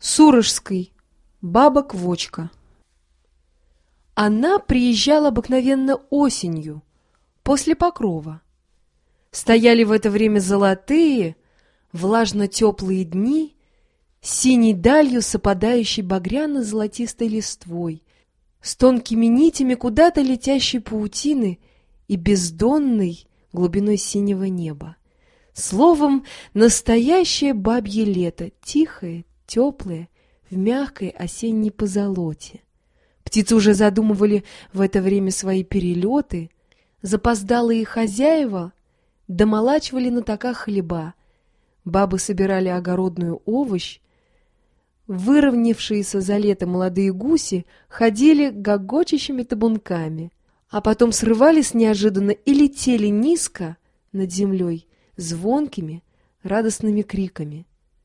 Сурожской. Баба-квочка. Она приезжала обыкновенно осенью, после покрова. Стояли в это время золотые, влажно-теплые дни, синей далью с опадающей багряно-золотистой листвой, с тонкими нитями куда-то летящей паутины и бездонной глубиной синего неба. Словом, настоящее бабье лето, тихое, теплое, в мягкой осенней позолоте. Птицы уже задумывали в это время свои перелеты, запоздалые хозяева домолачивали на токах хлеба, бабы собирали огородную овощ, выровнявшиеся за лето молодые гуси ходили гогочущими табунками, а потом срывались неожиданно и летели низко над землей звонкими, радостными криками.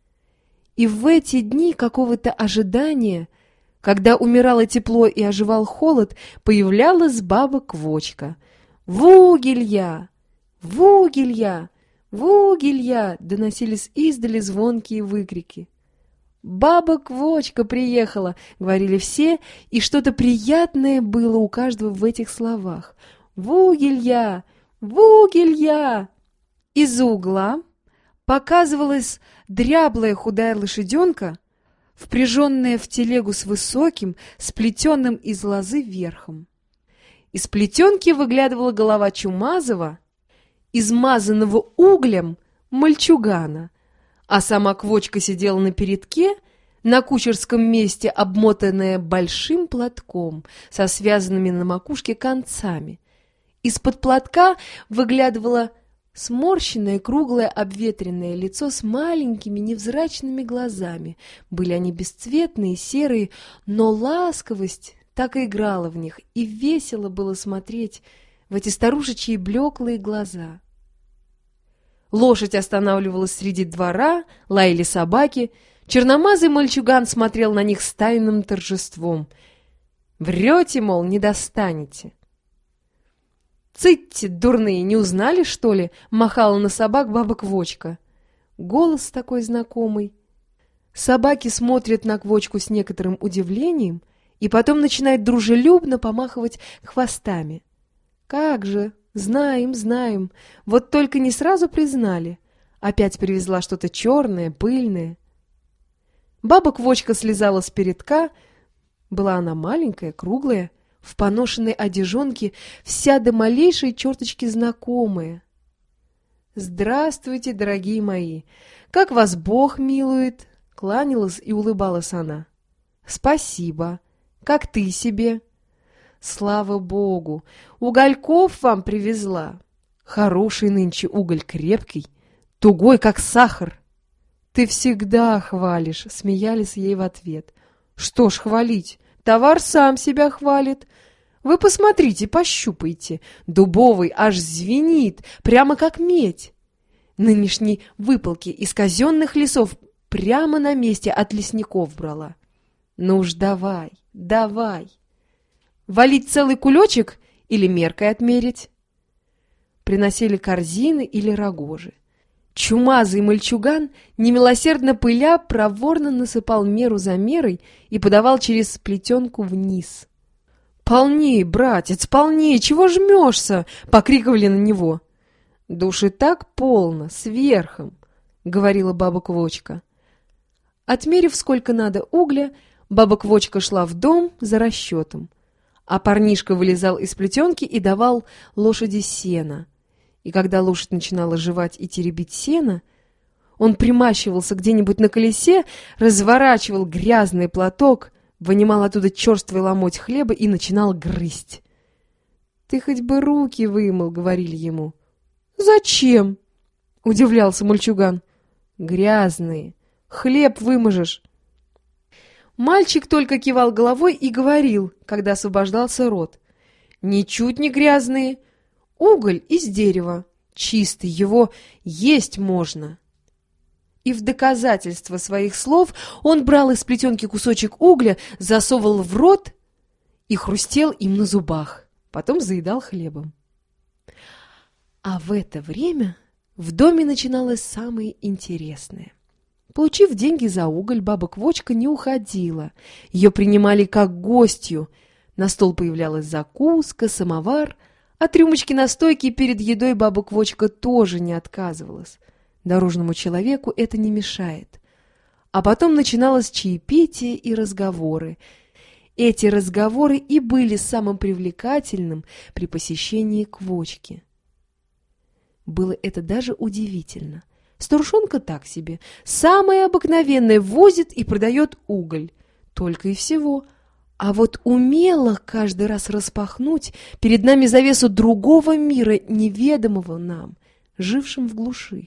И в эти дни какого-то ожидания, когда умирало тепло и оживал холод, появлялась баба-квочка. «Вугелья! Вугелья! Вугелья!» доносились издали звонкие выкрики. «Баба-квочка приехала!» — говорили все, и что-то приятное было у каждого в этих словах. «Вугелья! Вугелья!» Из-за угла показывалась дряблая худая лошаденка, впряженная в телегу с высоким, сплетенным из лозы верхом. Из плетенки выглядывала голова чумазого, измазанного углем мальчугана, а сама квочка сидела на передке, на кучерском месте, обмотанная большим платком со связанными на макушке концами. Из-под платка выглядывало сморщенное, круглое, обветренное лицо с маленькими невзрачными глазами. Были они бесцветные, серые, но ласковость так и играла в них, и весело было смотреть в эти старушечьи блеклые глаза. Лошадь останавливалась среди двора, лаяли собаки. Черномазый мальчуган смотрел на них с тайным торжеством. «Врете, мол, не достанете». «Цытьте, дурные, не узнали, что ли?» — махала на собак баба-квочка. Голос такой знакомый. Собаки смотрят на квочку с некоторым удивлением и потом начинают дружелюбно помахивать хвостами. «Как же! Знаем, знаем! Вот только не сразу признали. Опять привезла что-то черное, пыльное». Баба-квочка слезала с передка. Была она маленькая, круглая, в поношенной одежонке, вся до малейшей черточки знакомая. «Здравствуйте, дорогие мои! Как вас Бог милует!» — кланялась и улыбалась она. «Спасибо! Как ты себе?» «Слава Богу! Угольков вам привезла! Хороший нынче уголь, крепкий, тугой, как сахар!» «Ты всегда хвалишь!» — смеялись ей в ответ. «Что ж хвалить? Товар сам себя хвалит. Вы посмотрите, пощупайте. Дубовый аж звенит, прямо как медь. Нынешней выпалки из казенных лесов прямо на месте от лесников брала. Ну уж давай, давай. Валить целый кулечек или меркой отмерить?» Приносили корзины или рогожи. Чумазый мальчуган, немилосердно пыля, проворно насыпал меру за мерой и подавал через плетенку вниз. «Полней, братец, полней! Чего жмешься?» — покрикивали на него. «Да уж и так полно, сверхом», — говорила баба-квочка. Отмерив сколько надо угля, баба-квочка шла в дом за расчетом, а парнишка вылезал из плетенки и давал лошади сена. И когда лошадь начинала жевать и теребить сено, он примащивался где-нибудь на колесе, разворачивал грязный платок, вынимал оттуда черствый ломоть хлеба и начинал грызть. «Ты хоть бы руки вымыл», — говорили ему. «Зачем?» — удивлялся мальчуган. «Грязные. Хлеб вымажешь». Мальчик только кивал головой и говорил, когда освобождался рот. «Ничуть не грязные. Уголь из дерева, чистый, его есть можно». И в доказательство своих слов он брал из плетенки кусочек угля, засовывал в рот и хрустел им на зубах, потом заедал хлебом. А в это время в доме начиналось самое интересное. Получив деньги за уголь, баба Квочка не уходила. Ее принимали как гостью. На стол появлялась закуска, самовар, от рюмочки настойки перед едой баба Квочка тоже не отказывалась. Дорожному человеку это не мешает. А потом начиналось чаепитие и разговоры. Эти разговоры и были самым привлекательным при посещении Квочки. Было это даже удивительно. Старушонка так себе, самая обыкновенная, возит и продает уголь. Только и всего. А вот умела каждый раз распахнуть перед нами завесу другого мира, неведомого нам, жившим в глуши.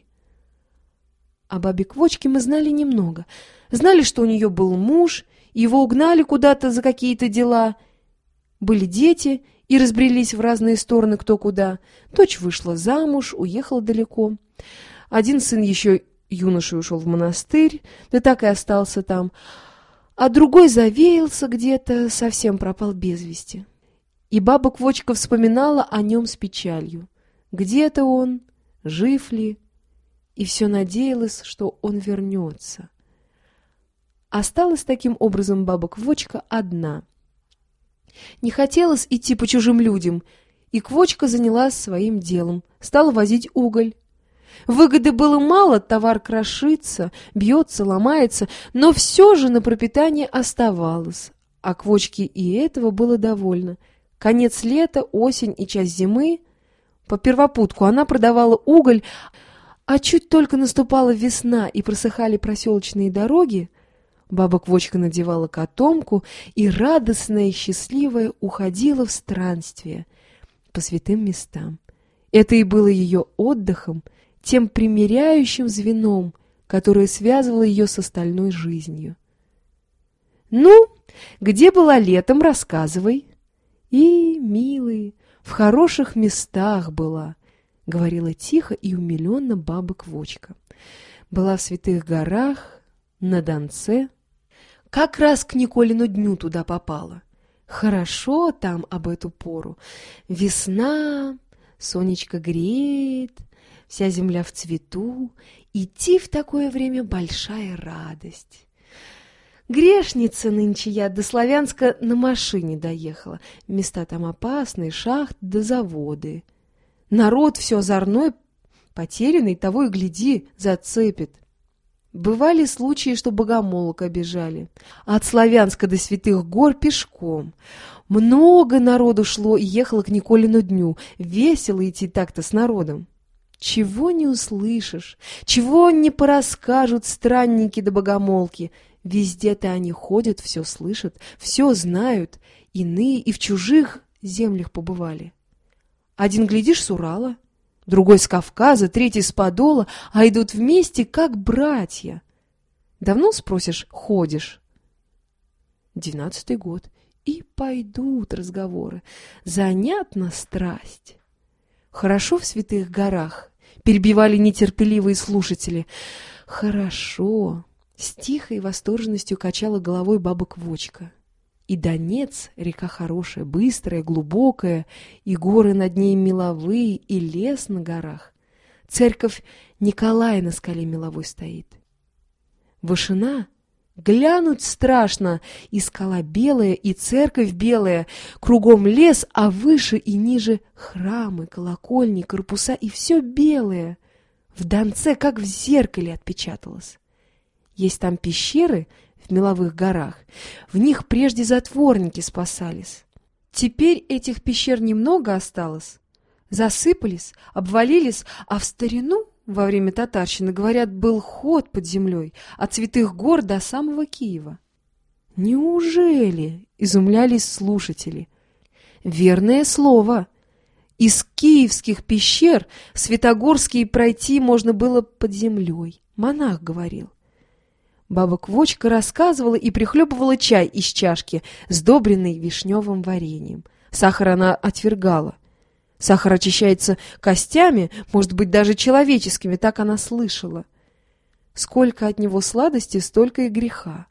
О бабе Квочке мы знали немного. Знали, что у нее был муж, его угнали куда-то за какие-то дела. Были дети и разбрелись в разные стороны кто куда. Дочь вышла замуж, уехала далеко. Один сын еще юношей ушел в монастырь, да так и остался там. А другой завеялся где-то, совсем пропал без вести. И баба Квочка вспоминала о нем с печалью. Где-то он, жив ли? И все надеялась, что он вернется. Осталась таким образом баба Квочка одна. Не хотелось идти по чужим людям, и Квочка занялась своим делом, стала возить уголь. Выгоды было мало, товар крошится, бьется, ломается, но все же на пропитание оставалось, а Квочке и этого было довольно. Конец лета, осень и часть зимы. По первопутку она продавала уголь, а чуть только наступала весна и просыхали проселочные дороги, баба Квочка надевала котомку и, радостная и счастливая, уходила в странствие по святым местам. Это и было ее отдыхом, тем примиряющим звеном, которое связывало ее с остальной жизнью. «Ну, где была летом, рассказывай». «И, милые, в хороших местах была», — говорила тихо и умиленно баба Квочка. «Была в Святых горах, на Донце. Как раз к Николину дню туда попала. Хорошо там об эту пору. Весна, сонечко греет, вся земля в цвету. Идти в такое время большая радость. Грешница нынче я до Славянска на машине доехала. Места там опасные, шахты да заводы. Народ все озорной, потерянный, того и гляди, зацепит. Бывали случаи, что богомолок обижали. От Славянска до Святых гор пешком. Много народу шло и ехало к Николину дню. Весело идти так-то с народом. Чего не услышишь, чего не порасскажут странники да богомолки. Везде-то они ходят, все слышат, все знают. Иные и в чужих землях побывали. Один, глядишь, с Урала, другой с Кавказа, третий с Подола, а идут вместе, как братья. Давно, спросишь, ходишь? 12-й год. И пойдут разговоры. Занятна страсть. Хорошо в Святых горах, перебивали нетерпеливые слушатели. Хорошо. С тихой восторженностью качала головой баба Квочка. И Донец, река хорошая, быстрая, глубокая, и горы над ней меловые, и лес на горах. Церковь Николая на скале меловой стоит. Вышина, глянуть страшно, и скала белая, и церковь белая, кругом лес, а выше и ниже храмы, колокольни, корпуса, и все белое. В Донце, как в зеркале, отпечаталось. Есть там пещеры в меловых горах. В них прежде затворники спасались. Теперь этих пещер немного осталось. Засыпались, обвалились, а в старину, во время татарщины, говорят, был ход под землей от Святых гор до самого Киева. Неужели? Изумлялись слушатели. Верное слово. Из киевских пещер в Святогорские пройти можно было под землей. Монах говорил. Баба Квочка рассказывала и прихлебывала чай из чашки, сдобренной вишневым вареньем. Сахар она отвергала. Сахар очищается костями, может быть, даже человеческими, так она слышала. Сколько от него сладости, столько и греха.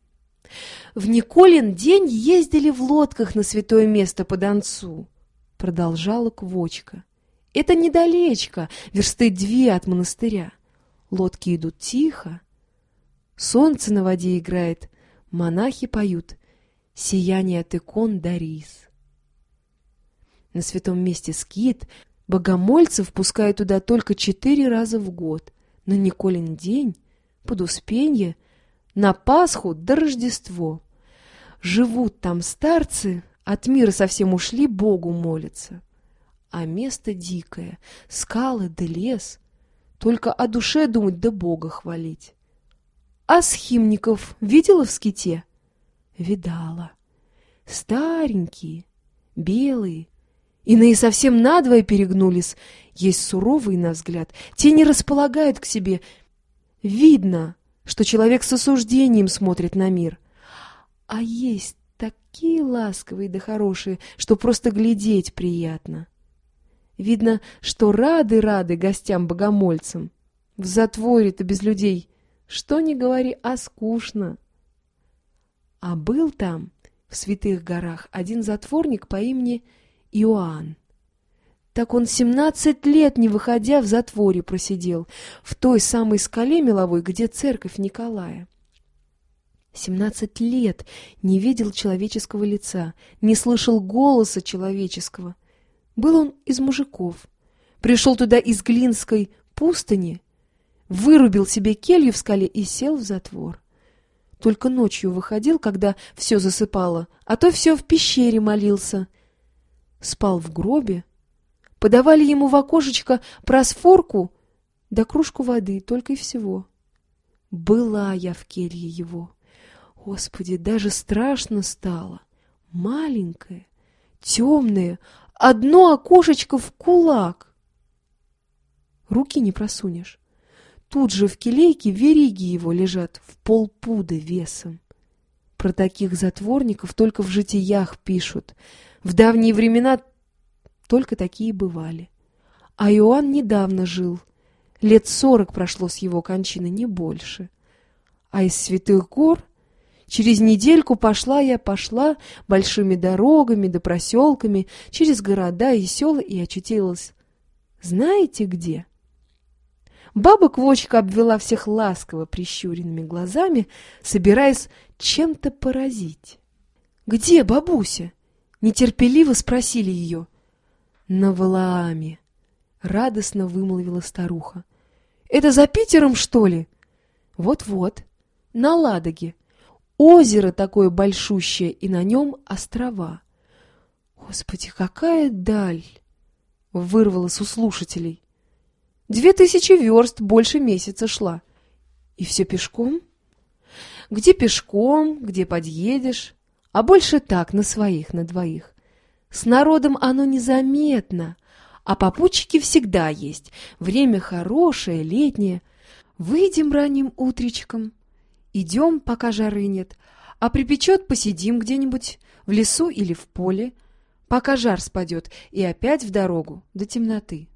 В Николин день ездили в лодках на святое место по Донцу, продолжала Квочка. Это недалечко, версты 2 от монастыря. Лодки идут тихо. Солнце на воде играет, монахи поют «Сияние от икон да рис». На святом месте скит, богомольцев пускают туда только 4 раза в год, на Николин день, под Успенье, на Пасху да Рождество. Живут там старцы, от мира совсем ушли, Богу молятся. А место дикое, скалы да лес, только о душе думать да Бога хвалить. А схимников видела в ските? Видала. Старенькие, белые, иные совсем надвое перегнулись, есть суровые на взгляд, те не располагают к себе. Видно, что человек с осуждением смотрит на мир. А есть такие ласковые да хорошие, что просто глядеть приятно. Видно, что рады гостям-богомольцам. В затворе-то без людей, что ни говори, а скучно. А был там, в Святых горах, один затворник по имени Иоанн. Так он 17 лет, не выходя, в затворе просидел, в той самой скале меловой, где церковь Николая. 17 лет не видел человеческого лица, не слышал голоса человеческого. Был он из мужиков. Пришел туда из Глинской пустыни, вырубил себе келью в скале и сел в затвор. Только ночью выходил, когда все засыпало, а то все в пещере молился. Спал в гробе. Подавали ему в окошечко просфорку да кружку воды, только и всего. Была я в келье его. Господи, даже страшно стало. Маленькое, темное, одно окошечко в кулак. Руки не просунешь. Тут же в келейке вериги его лежат в полпуда весом. Про таких затворников только в житиях пишут. В давние времена только такие бывали. А Иоанн недавно жил. Лет 40 прошло с его кончины, не больше. А из Святых гор через недельку пошла большими дорогами да проселками, через города и села и очутилась. Знаете где? Баба-квочка обвела всех ласково прищуренными глазами, собираясь чем-то поразить. «Где бабуся?» — нетерпеливо спросили ее. «На Валааме», — радостно вымолвила старуха. «Это за Питером, что ли?» «Вот-вот, на Ладоге. Озеро такое большущее, и на нем острова». «Господи, какая даль!» — вырвалось у слушателей. 2000 верст, больше месяца шла. И все пешком? Где пешком, где подъедешь, а больше так, на своих, на двоих. С народом оно незаметно, а попутчики всегда есть. Время хорошее, летнее. Выйдем ранним утречком, идем, пока жары нет, а припечет, посидим где-нибудь в лесу или в поле, пока жар спадет, и опять в дорогу до темноты.